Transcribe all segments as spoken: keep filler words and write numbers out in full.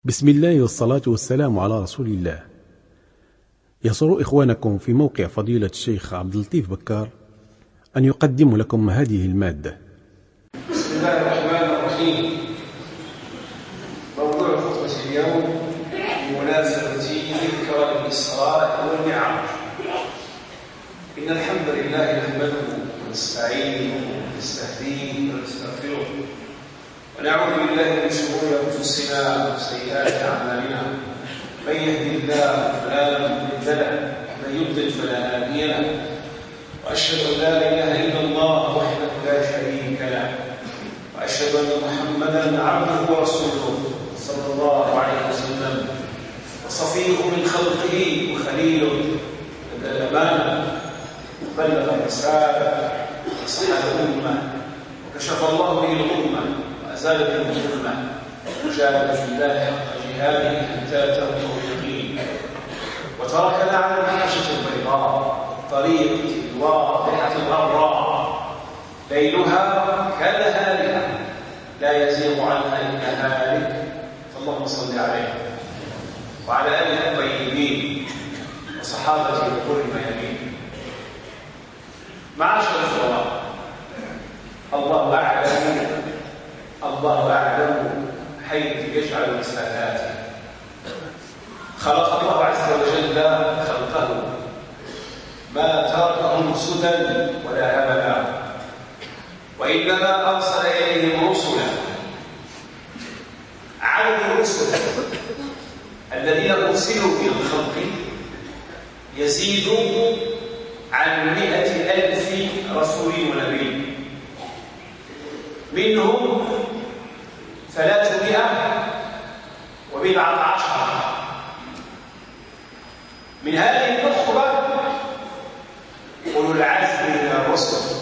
بسم الله والصلاة والسلام على رسول الله. يسر إخوانكم في موقع فضيلة الشيخ عبد اللطيف بكار أن يقدم لكم هذه المادة. بسم الله الرحمن الرحيم. موضوع خطبة اليوم بمناسبة ذكرى الإسراء والمعراج. إن الحمد لله نحمده ونستعينه ونستهديه ونستغفره ونعوذ بالله من شرور أنفسنا وسيئات أعمالنا. من يهدي الله فلا مضل له ومن يضلل فلا هادي له، وأشهد أن لا إله إلا الله وحده لا شريك له، وأشهد أن محمدا عبده ورسوله صلى الله عليه وسلم وصفيه من خلقه وخليله، أدى الأمانة وبلغ الرسالة ونصح الأمة وكشف الله به الأمة وأزال به الظلمة وجاهد في الله حق جهاده حتى أتاه اليقين، وتركنا على المحجة البيضاء طريقة الواضحة الغراء ليلها كنهارها لا يزيغ عنها إلا هالك. فاللهم صل عليه وعلى آله الطيبين وصحابته الغر الميامين. معاشر الإخوة، الله أعلم الله أعلم حيث يجعل رسالاته. خلق الله عز وجل خلقه ما تركهم سدى ولا هملا، وإنما أرسل إليهم رسلا. عدد الرسل الذين أرسلوا إلى الخلق يزيد عن مئة ألف رسول ونبي، منهم ثلاثمائة وبضعة عشر. من هذه النخبة أولو العزم من الرسل.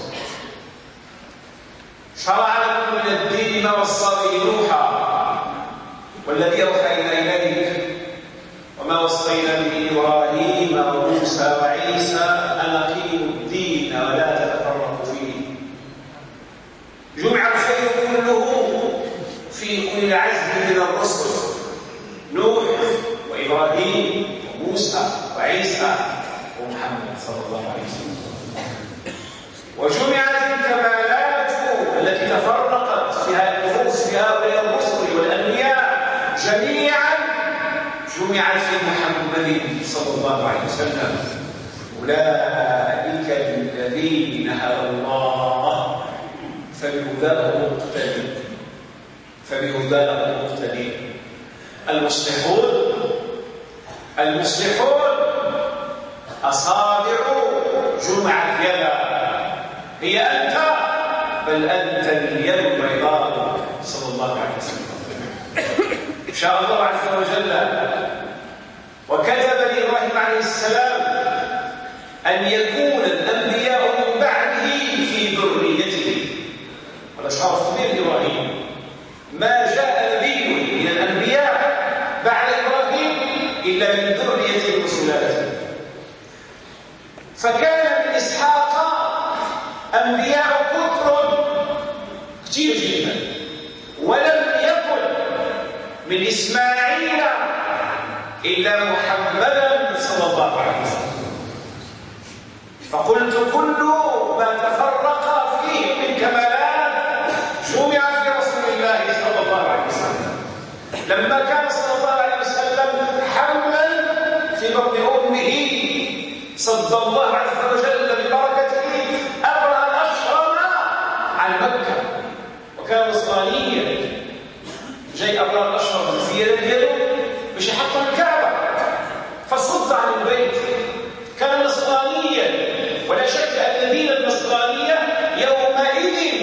شرع لكم من الدين ما وصى به نوحا والذي أوحينا إليك وما وصينا به إبراهيم وموسى وعيسى أن أقيموا الدين ولا تتفرقوا فيه. جمع الخير كله في أولي العزم من الرسل، نوح وإبراهيم وموسى وعيسى ومحمد صلى الله عليه وسلم. وجمعت الكمالات التي تفرقت فيها النفوس في هؤلاء الرسل والأنبياء جميعا جمعت في محمد صلى الله عليه وسلم. أولئك الذين هدى الله فبهداه مقتدي فبهداه مقتدي. المصلحون المصلحون أصابع جمعت يدا، هي أنت بل أنت اليد البيضاء صلى الله عليه وسلم. شاء الله عز وجل وكتب لإبراهيم عليه السلام أن يكون الأنبياء من بعده في ذريته. هذا شرف كبير لإبراهيم. ما جاء نبي من الأنبياء بعد إبراهيم إلا من ذريته وسلالته. فكان من إسحاق أنبياء كثر كثير جدا، ولم يكن من إسماعيل إلا محمدا صلى الله عليه وسلم. فقلت كل ما تفرق فيه من كمالات جمع في رسول الله صلى الله عليه وسلم. لما كان صلى الله عليه وسلم حملا في بطن أمه صد الله عز وجل ببركته أبرأ الأشرم عن مكة، وكان نصرانيا. جاي أبرأ الأشرم في يده مش يحطم الكعبة فصد عن البيت. كان نصرانيا، ولا شك أن دين النصرانية يومئذ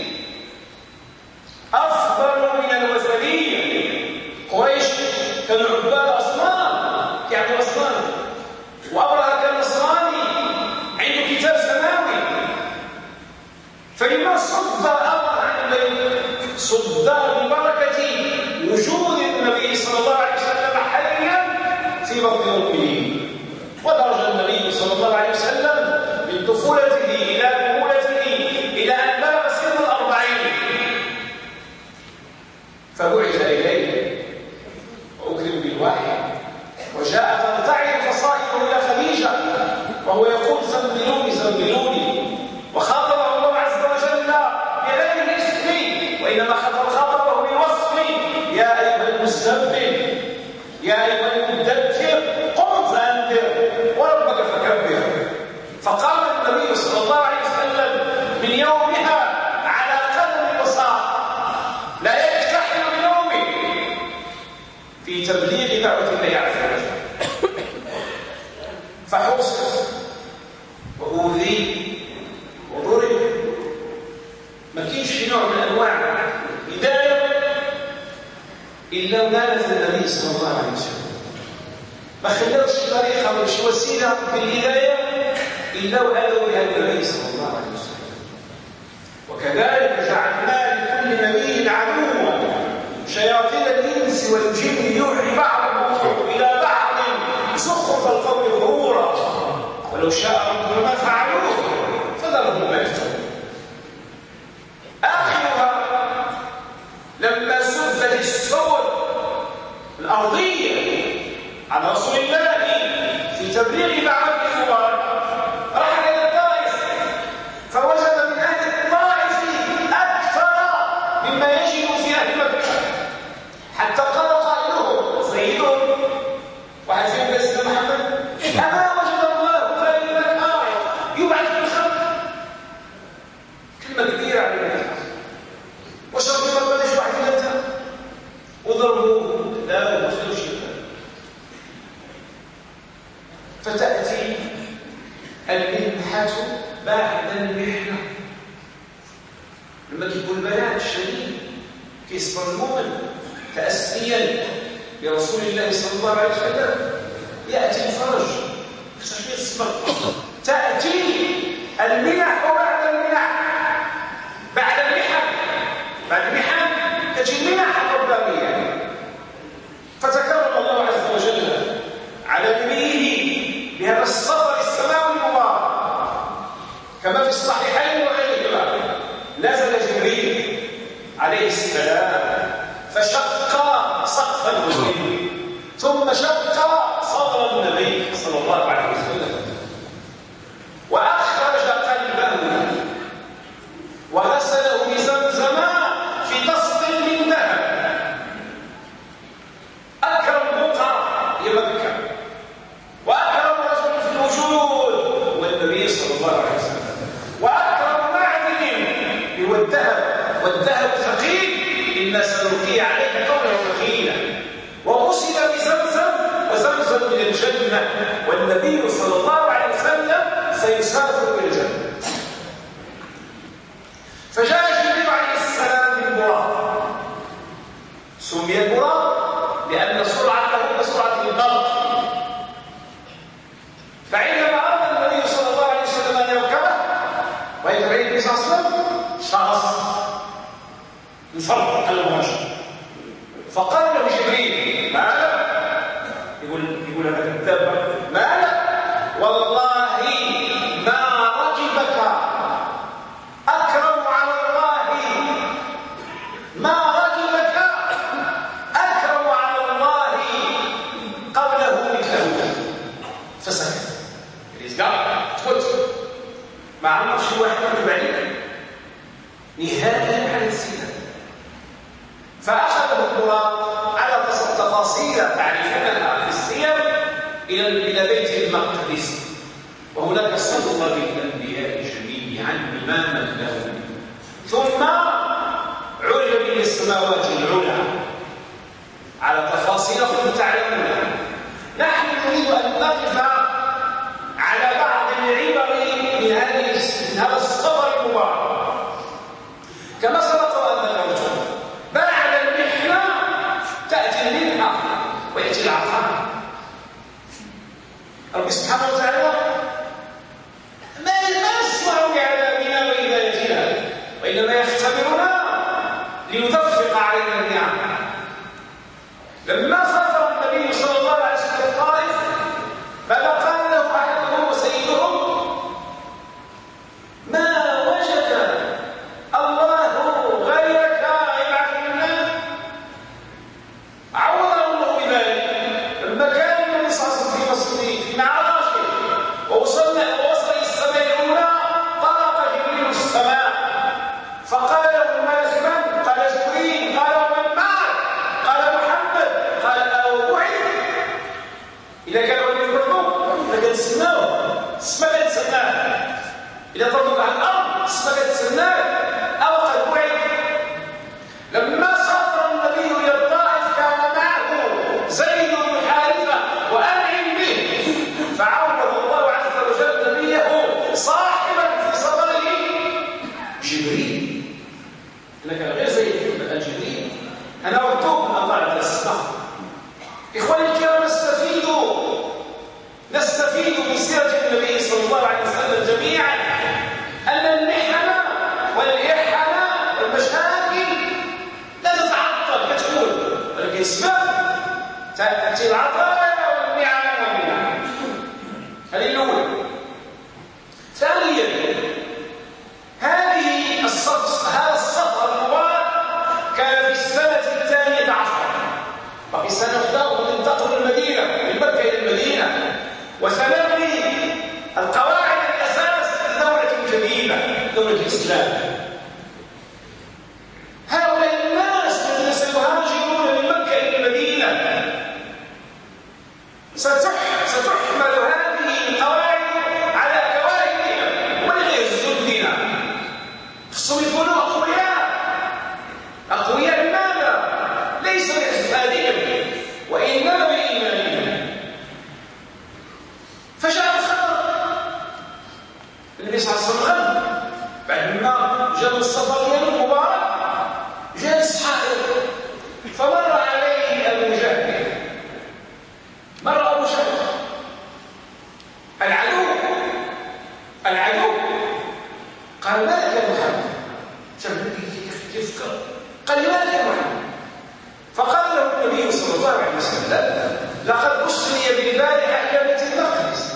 أفضل من الوثنية. قريش كانوا عباد أصنام، يعني أصنام، وأبرهة كان نصراني عنده كتاب سماوي. فلما صد أبرهة عن البيت صد ببركة وجود النبي صلى الله عليه وسلم حيا في بطن أمه. ودرج النبي صلى الله عليه وسلم من طفولته إلى كهولته إلى أن بلغ سن الأربعين، فبعث إليه تضللوني، وخاطبه الله عز وجل بغير اسمي وإنما خاطبه بوصفي: يا أيها المزمل، يا أيها المدثر، قم فأنذر وربك فكبر. فقام النبي صلى الله عليه وسلم من يومها على قدم الوساط، لا يكتحل بنومه في تبليغ دعوة الله عز وجل. فحوصل وأوذي وضرب، ما كاينش في نوع من أنواع الهداية إلا ونالت النبي صلى الله عليه وسلم. ما خلاوش طريقة ولا شي وسيلة في الهداية إلا وآلوا بها النبي صلى الله عليه وسلم. وكذلك جعلنا لكل نبي عدوا شياطين الإنس والجن يوحي بعضهم إلى بعض زخرف القول غرورا ولو شاء ربك ما فعلوه فذرهم ما يفترون. آخرها لما سدت السور الأرضية على رسول الله في تبليغ دعوة الإخوان، راح إلى الطائف فوجد من أهل الطائف أكثر مما يجد في أهل مكة، حتى قال قائلهم سيدهم واحد فيهم قال: سيدنا محمد، أما وجد الله فإنك آية يبعث بالخلق. كلمة كبيرة على الناس. وشرط ما بدش واحد ثلاثة وضربوه، لا ما وصلوش. فتأتي المنحة بعد المحنة. لما تكون البلاء الشديد كيصبر المؤمن تأسيا برسول الله صلى الله عليه وسلم يأتي الفرج. خصوصا الصبر. تأتي المنح وبعد المنح، بعد المحن، بعد المحن تأتي المنح الربانية. فتكرم الله عز وجل على نبيه بهذا السفر السماوي المبارك، كما في الصحيحين وغيرهما. نزل جبريل عليه السلام فشق سقف المسلمين، ثم شق صدر النبي صلى الله عليه وسلم، وأخرج قلبه وغسله بزمزم في طست من ذهب. أكرم بقعة هي مكة، وأكرم رجل في الوجود هو النبي صلى الله عليه وسلم، وأكرم معدن هو الذهب، والذهب ثقيل، إنا سنلقي عليك قولا ثقيلا. وغسل بزمزم، وزمزم من الجنة، والنبي صلى الله عليه وسلم سيسافر إلى الجنة. فجاء جبريل عليه السلام بالبراق. سمي البراق لأن سرعته كسرعة البرق. فعندما أراد النبي صلى الله عليه وسلم أن يركبه ويتبعه النبي صلى الله عليه وسلم شخص انفرط المهاجر، فقال له جبريل: ما لك؟ يقول يقول أنا كذاب. ما لك؟ والله ما رجبك أكرم على الله، ما رجبك أكرم على الله قبله مثله. فسكت. الإسقاط تقول ما عمر شي واحد يركب عليك نهاية على السنة. فأخذه البراق على تفاصيل تعرفونها في السير إلى بيت المقدس، وهناك صلى بالأنبياء جميعا إماما له، ثم عرج به السماوات العلى على تفاصيل كنتم تعلمونها. نحن نريد أن نقف على بعض العبر من هذا السفر المبارك. كما سبق وأن ذكرتم، بعد المحنة تأتي المنحة ويأتي العطاء. رب سبحانه وتعالى ما يسمع بعذابنا وإذايتنا، وإنما يختبرنا ليدفق علينا النعم. لما سافر النبي صلى الله عليه وسلم الطائف، ماذا قال له أحدهم وسيدهم؟ ما وجد الله غيرك يبعث لنا. عوض الله بذلك. لما كان النبي صلى الله عليه وسلم في معراجه ووصل ووصل الى السماء الاولى، إخواني الكرام، نستفيد نستفيد من سيرة النبي صلى الله عليه وسلم جميعا أن المحن والإحن والمشاكل لا تتعطل كتكون، ولكن اسباب تأتي العطايا والنعم والمنع. هذه الأولى. ثانيا، هذه الصف هذا السفر المبارك كان في السنة الثانية عشر، وفي سنة أخرى ننتقل المدينة من مكة إلى المدينة وسنبني القواعد الأساس لدولة جديدة، دولة الإسلام. هؤلاء الناس الذين سيهاجرون من مكة إلى المدينة ستحمل هذه القواعد على كواهبهم ولا يهزون دينا. خصهم يكونوا أقوياء. أقوياء بماذا؟ ليس بأجسادهم وإنما بإيمانهم. فجاء الخبر، النبي صلى الله عليه وسلم بعدما جاء السفر المبارك جاء الصحابة، فمر عليه أبو جهل. مر أبو جهل العدو العدو قال: ما لك يا محمد؟ كيف قال: ما لك يا محمد؟ فقال له النبي صلى الله عليه وسلم: لقد أسري بالبارحة إلى بيت المقدس.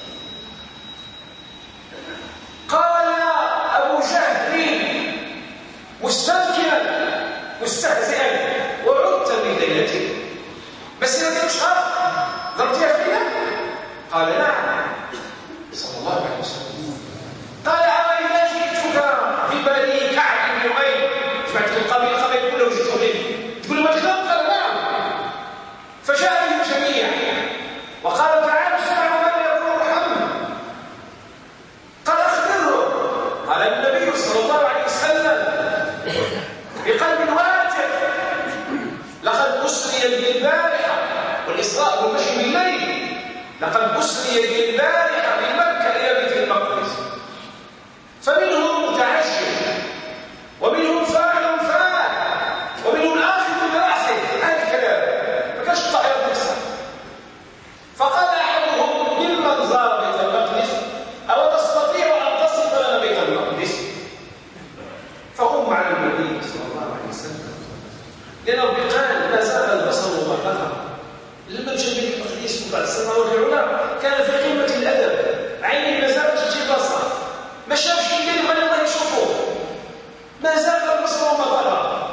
قال أبو جهل مستنكرا مستهزئا: وعدت بليلتك بس هذا شهر ضربتها فيها؟ قال: نعم صلى الله عليه وسلم. قال: أرى جئتك في بلدي كعب بن لؤي، جمعت القبيل القبيل كله وجئت إليه، تقول ما تكذب؟ قال: نعم. فجاء بهم جميعا وقال: تعالوا اسمعوا ماذا يقول محمد. قال: أخبره. قال النبي صلى الله عليه وسلم بقلب واتر: لقد أسري بالبارحة، والإسراء والمشي بالليل، لقد أسري بالبارحة من مكة إلى بيت المقدس، فمنهم متعجل ومنهم فاعل فاعل ومنهم آخذ باخذ. هذا الكلام ما كانش الطائرة تكسر. فقال أحدهم: ممن زار بيت المقدس؟ أو تستطيع أن تصف لنا بيت المقدس؟ فهم على النبي صلى الله عليه وسلم، لأنه قال: ما زال البصر مغلقا. لما جاء بيت المقدس بعد السماوات العلى كان في قمة الأدب، عيني ما زالت تجي بصر، ما شافش كلمة من الله يشوفه، ما زال البصر مغلقا.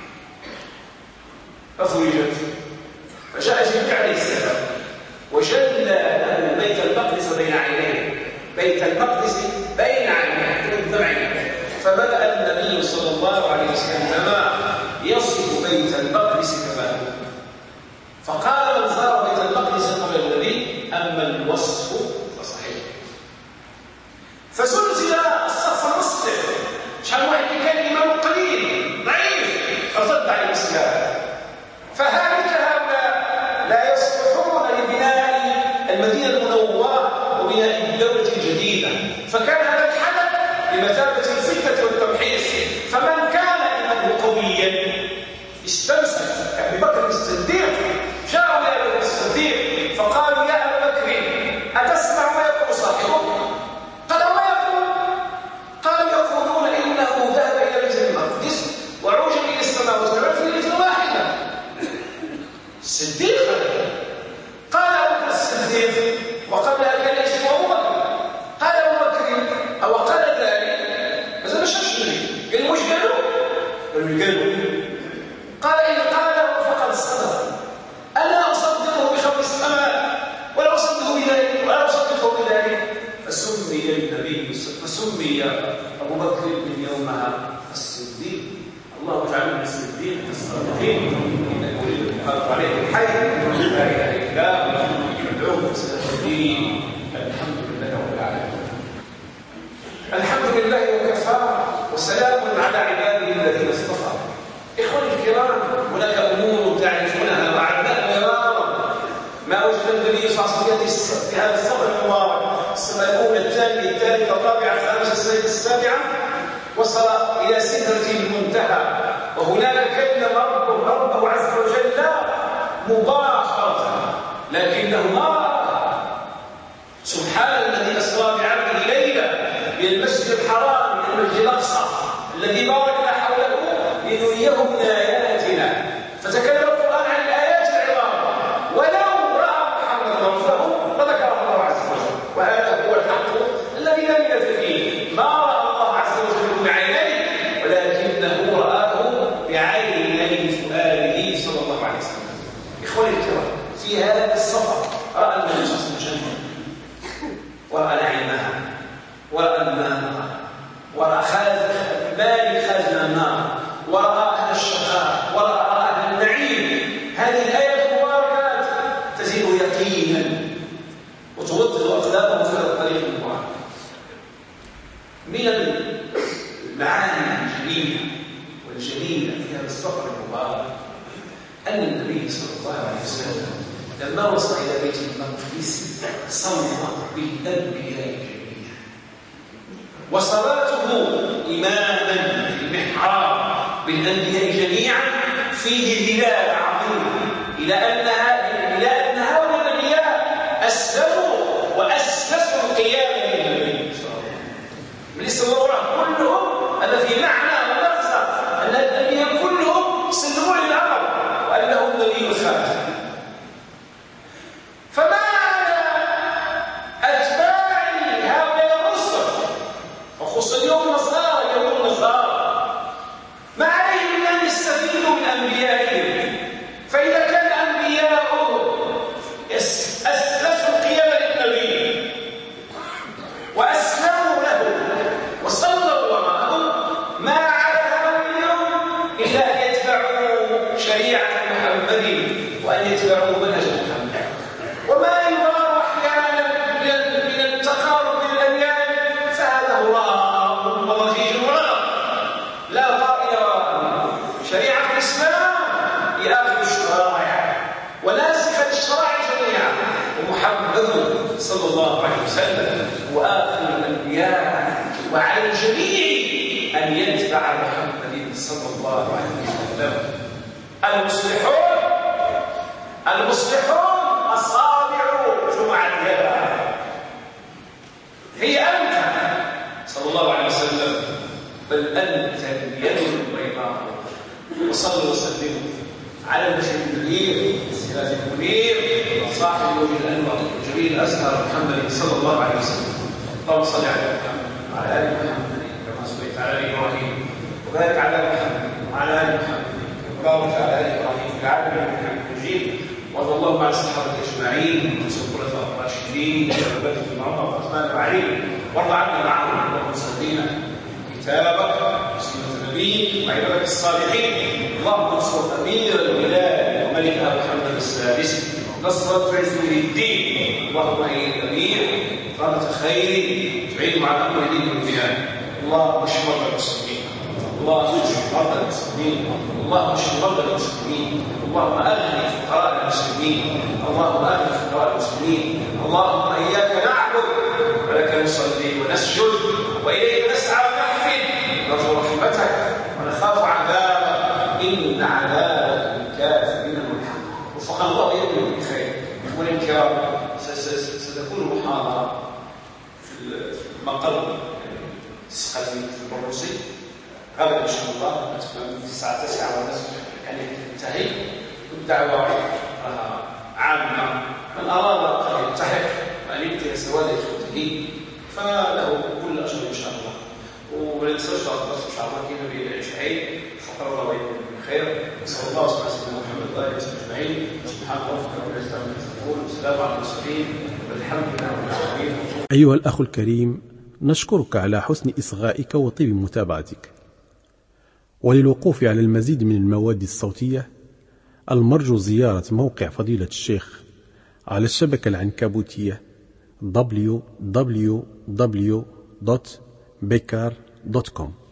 ففرجت، فجاء جبريل عليه السلام وجل له بيت المقدس بين عينيه، بيت المقدس بين عينيه، فبدأ النبي صلى الله عليه وسلم يصف بيت المقدس كما هو. فقال: من زار بيت المقدس قبل النبي، أما الوصف فصحيح. فزلزل الصف المسلم، شحال واحد كان إيمانه قليل ضعيف فصد على الإسلام. فهلك هؤلاء لا يصلحون لبناء المدينة المنورة وبناء الدولة الجديدة، فكان هذا الحدث بمثابة الفتنة والتمحيص. فمن كان إيمانه قويا استمسك. أبي بكر الصديق جاءوا إلى أبي بكر الصديق فقالوا: يا أبا بكر، أتسمع ما يقول صاحبك؟ قال: ما يقول؟ قالوا: يقولون إنه ذهب إلى بيت المقدس وعوج إلى السماوات والأرض في ليلة واحدة. الصديق قال أبو بكر الصديق، وقبلها كان اسمه أبو بكر. قال أبو بكر: أو قال ذلك؟ ماذا ما شافش لي؟ قال: واش قالوا؟ قالوا: قالوا. قال: إن قاله فقد صدق. أنا أصدقه بخبر السماء ولا أصدقه بذلك ولا أصدقه بذلك. فسمي النبي فسمي أبو بكر من يومها الصديق. الله اجعلنا من الصديق الصادقين، إنك ولي الحق عليه الحي لا إله إلا الله يدعوه الدين. الحمد لله رب العالمين. الحمد لله وكفى وسلام على عباده الذين اصطفى. إخواني الكرام، هناك أمور تعرفونها وعدناها مرارا. ما أوجد النبي صلى الله عليه وسلم في هذا الصبر المبارك، السنة الأولى الثانية الثالثة الرابعة الخامسة السادسة السابعة، وصل إلى سدرة المنتهى، وهناك كلم ربه ربه عز وجل مباشرة، لكنه ما سبحان الذي أسرى بعبده ليلا من المسجد الحرام إلى المسجد الأقصى الذي باركنا حوله لنريه من آياتنا. فتكلم القرآن عن الآيات العظام، ولو رأى محمد ربه لذكره الله عز وجل، وهذا هو الحق الذي لم يزل فيه. ما رأى الله عز وجل بعينيه، ولكنه رآه بعيني فؤاده صلى الله عليه وسلم. إخواني الكرام، في هذا السفر رأى النبي صلى الله عليه وسلم الجنة، ورأى نعيمها، ورأى الماء، ورأى مالك خازن النار، ورأى أهل الشقاء، ورأى أهل النعيم. هذه الآيات المباركات تزيد يقينا وتوطد أقدامهم في الطريق المبارك. من المعاني الجميلة والجميلة في هذا السفر المبارك أن النبي صلى الله عليه وسلم لما وصل إلى بيت المقدس صلى بالأنبياء جميعا، وصلاته إماما في المحراب بالأنبياء جميعا فيه دلالة عظيمة إلى أنها إلى أن هؤلاء الأنبياء أسلموا وأسسوا القيام للنبي صلى الله عليه وسلم. من استمروا كلهم هذا في معنى ونفسه أن الأنبياء كلهم سلموا للأمر وأنه النبي الخاتم. فما أتباع هؤلاء الرسل، وخصوصا اليوم النصارى اليوم النصارى ما عليهم من أن يستفيدوا من أنبيائهم. فإذا كان أنبياؤهم أسسوا القيام للنبي وأسلموا له وصلوا وراءه، ما على هؤلاء اليوم إلا أن يتبعوا شريعة محمد وأن يتبعوا منهج محمد. وما يرى أحيانا من التقارب بالأديان فهذا هراء وضجيج وغلط لا طائل وراءه. شريعة الإسلام هي آخر الشرائع وناسخة الشرائع جميعا، ومحمد صلى الله عليه وسلم هو آخر الأنبياء، وعلى الجميع أن يتبع محمد صلى الله عليه وسلم. المصلحون المصلحون أصابع جمعة يدها، هي أنت صلى الله عليه وسلم، بل أنت اليد البيضاء. وصلوا وسلموا على البشير النذير السراج المنير صاحب الوجه الأنور الجميل الأزهر محمد صلى الله عليه وسلم. اللهم صل على محمد وعلى آل محمد كما صليت على إبراهيم، وبارك على محمد وعلى آل محمد وبارك على آل إبراهيم في العالمين إنك حميد مجيد. وارض اللهم عن الصحابه اجمعين والخلفاء الراشدين وابي بكر وعمر وعثمان وعلي، وارض عنا معهم اللهم صلينا كتابك وسنه نبيك وعبادك الصالحين. اللهم انصر امير الولايه وملكها محمد السادس نصرة عز للدين. اللهم ايد الامير فرة خير تعين مع امر دين البلاد. اللهم اشف مرضى المسلمين، اللهم اشف مرضى المسلمين، اللهم اشف مرضى المسلمين، اللهم اغني فقراء المسلمين، اللهم اغني فقراء المسلمين. اللهم اياك نعبد ولك نصلي ونسجد واليك نسعى ونحفد، نرجو رحمتك ونخاف عذابك ان عذابك الكافرين ملحق. وفقنا الله يدعو بخير. اخواني الكرام، ستكون محاضره في المقر السقفي في البروسي غدا ان شاء الله في الساعه تسعة ونصف يعني تنتهي. الدعوه عامه، من اراد ان يلتحق وان يبتغي سواد اخوته فله كل اجر ان شاء الله. ولا تنسوش الدرس ان شاء الله كيف بيعيش عيد فقر الله ويكون بخير. نسال الله سبحانه وتعالى محمد وعلى اله وصحبه اجمعين. سبحان الله وبحمده والسلام على المرسلين والحمد لله رب العالمين. ايها الاخ الكريم، نشكرك على حسن إصغائك وطيب متابعتك. وللوقوف على المزيد من المواد الصوتية المرجو زيارة موقع فضيلة الشيخ على الشبكة العنكبوتية دبليو دبليو دبليو دوت بيكار دوت كوم.